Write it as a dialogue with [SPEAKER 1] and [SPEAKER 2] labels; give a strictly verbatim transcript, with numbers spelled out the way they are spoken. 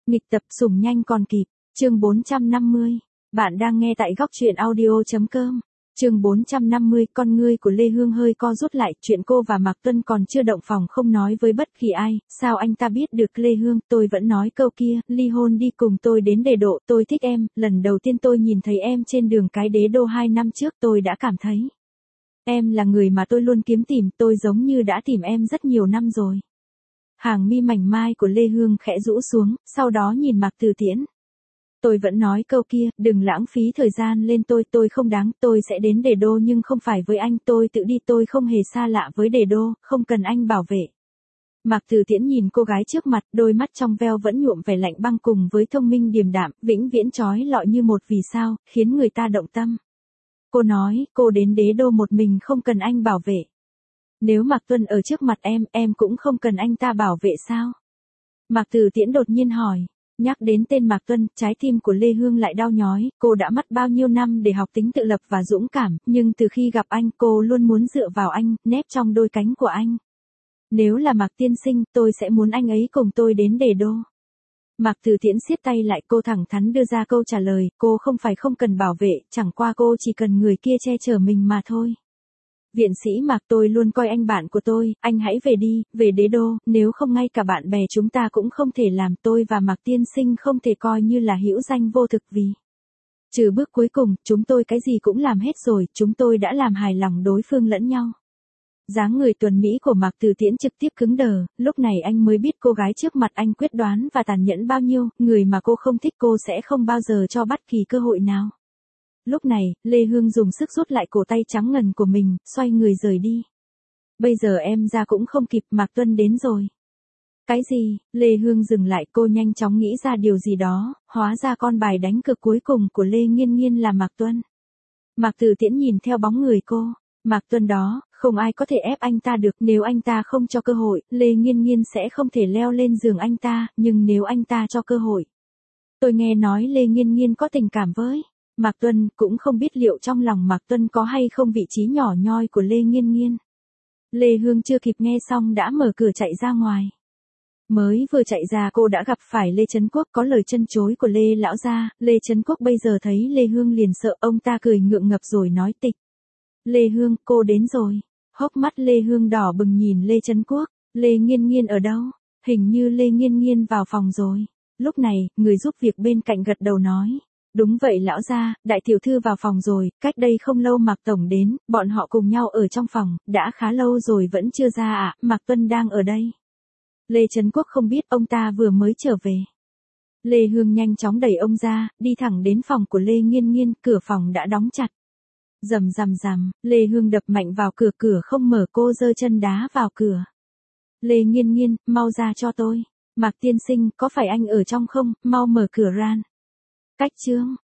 [SPEAKER 1] Nghịch tập sủng nhanh còn kịp, chương bốn trăm năm mươi. Bạn đang nghe tại góc truyện audio.com. Chương bốn trăm năm mươi, con ngươi của Lê Hương hơi co rút lại, chuyện cô và Mạc Tuân còn chưa động phòng không nói với bất kỳ ai, sao anh ta biết được Lê Hương, tôi vẫn nói câu kia, ly hôn đi cùng tôi đến Đề Độ, tôi thích em, lần đầu tiên tôi nhìn thấy em trên đường cái Đế Đô hai năm trước tôi đã cảm thấy. Em là người mà tôi luôn kiếm tìm, tôi giống như đã tìm em rất nhiều năm rồi. Hàng mi mảnh mai của Lê Hương khẽ rũ xuống, sau đó nhìn Mạc Từ Tiễn. Tôi vẫn nói câu kia, đừng lãng phí thời gian lên tôi, tôi không đáng, tôi sẽ đến Đề Đô nhưng không phải với anh, tôi tự đi, tôi không hề xa lạ với Đề Đô, không cần anh bảo vệ. Mạc Từ Tiễn nhìn cô gái trước mặt, đôi mắt trong veo vẫn nhuộm vẻ lạnh băng cùng với thông minh điềm đạm, vĩnh viễn chói lọi như một vì sao, khiến người ta động tâm. Cô nói, cô đến Đế Đô một mình không cần anh bảo vệ. Nếu Mạc Tuân ở trước mặt em, em cũng không cần anh ta bảo vệ sao? Mạc Từ Tiễn đột nhiên hỏi. Nhắc đến tên Mạc Tuân, trái tim của Lê Hương lại đau nhói, cô đã mất bao nhiêu năm để học tính tự lập và dũng cảm, nhưng từ khi gặp anh cô luôn muốn dựa vào anh, nép trong đôi cánh của anh. Nếu là Mạc tiên sinh, tôi sẽ muốn anh ấy cùng tôi đến Đề Đô. Mạc Từ Tiễn siết tay lại, cô thẳng thắn đưa ra câu trả lời, cô không phải không cần bảo vệ, chẳng qua cô chỉ cần người kia che chở mình mà thôi. Viện sĩ Mạc, tôi luôn coi anh bạn của tôi, anh hãy về đi, về Đế Đô, nếu không ngay cả bạn bè chúng ta cũng không thể làm, tôi và Mạc tiên sinh không thể coi như là hữu danh vô thực vì. Trừ bước cuối cùng, chúng tôi cái gì cũng làm hết rồi, chúng tôi đã làm hài lòng đối phương lẫn nhau. Dáng người tuần mỹ của Mạc Từ Tiễn trực tiếp cứng đờ, lúc này anh mới biết cô gái trước mặt anh quyết đoán và tàn nhẫn bao nhiêu, người mà cô không thích cô sẽ không bao giờ cho bất kỳ cơ hội nào. Lúc này, Lê Hương dùng sức rút lại cổ tay trắng ngần của mình, xoay người rời đi. Bây giờ em ra cũng không kịp, Mạc Tuân đến rồi. Cái gì? Lê Hương dừng lại, cô nhanh chóng nghĩ ra điều gì đó, hóa ra con bài đánh cược cuối cùng của Lê Nghiên Nghiên là Mạc Tuân. Mạc Từ Tiễn nhìn theo bóng người cô, Mạc Tuân đó, không ai có thể ép anh ta được, nếu anh ta không cho cơ hội, Lê Nghiên Nghiên sẽ không thể leo lên giường anh ta, nhưng nếu anh ta cho cơ hội. Tôi nghe nói Lê Nghiên Nghiên có tình cảm với Mạc Tuân, cũng không biết liệu trong lòng Mạc Tuân có hay không vị trí nhỏ nhoi của Lê Nghiên Nghiên. Lê Hương chưa kịp nghe xong đã mở cửa chạy ra ngoài. Mới vừa chạy ra cô đã gặp phải Lê Trấn Quốc, có lời chân chối của Lê lão gia, Lê Trấn Quốc bây giờ thấy Lê Hương liền sợ, ông ta cười ngượng ngập rồi nói tịch. Lê Hương, cô đến rồi. Hốc mắt Lê Hương đỏ bừng nhìn Lê Trấn Quốc, Lê Nghiên Nghiên ở đâu? Hình như Lê Nghiên Nghiên vào phòng rồi. Lúc này, người giúp việc bên cạnh gật đầu nói. Đúng vậy lão gia, đại tiểu thư vào phòng rồi, cách đây không lâu Mạc Tổng đến, bọn họ cùng nhau ở trong phòng, đã khá lâu rồi vẫn chưa ra ạ, à, Mạc Tuân đang ở đây. Lê Trấn Quốc không biết ông ta vừa mới trở về. Lê Hương nhanh chóng đẩy ông ra, đi thẳng đến phòng của Lê Nghiên Nghiên, cửa phòng đã đóng chặt. Rầm rầm rầm, Lê Hương đập mạnh vào cửa, cửa không mở, cô giơ chân đá vào cửa. Lê Nghiên Nghiên, mau ra cho tôi. Mạc tiên sinh, có phải anh ở trong không, mau mở cửa ran. Cách chương.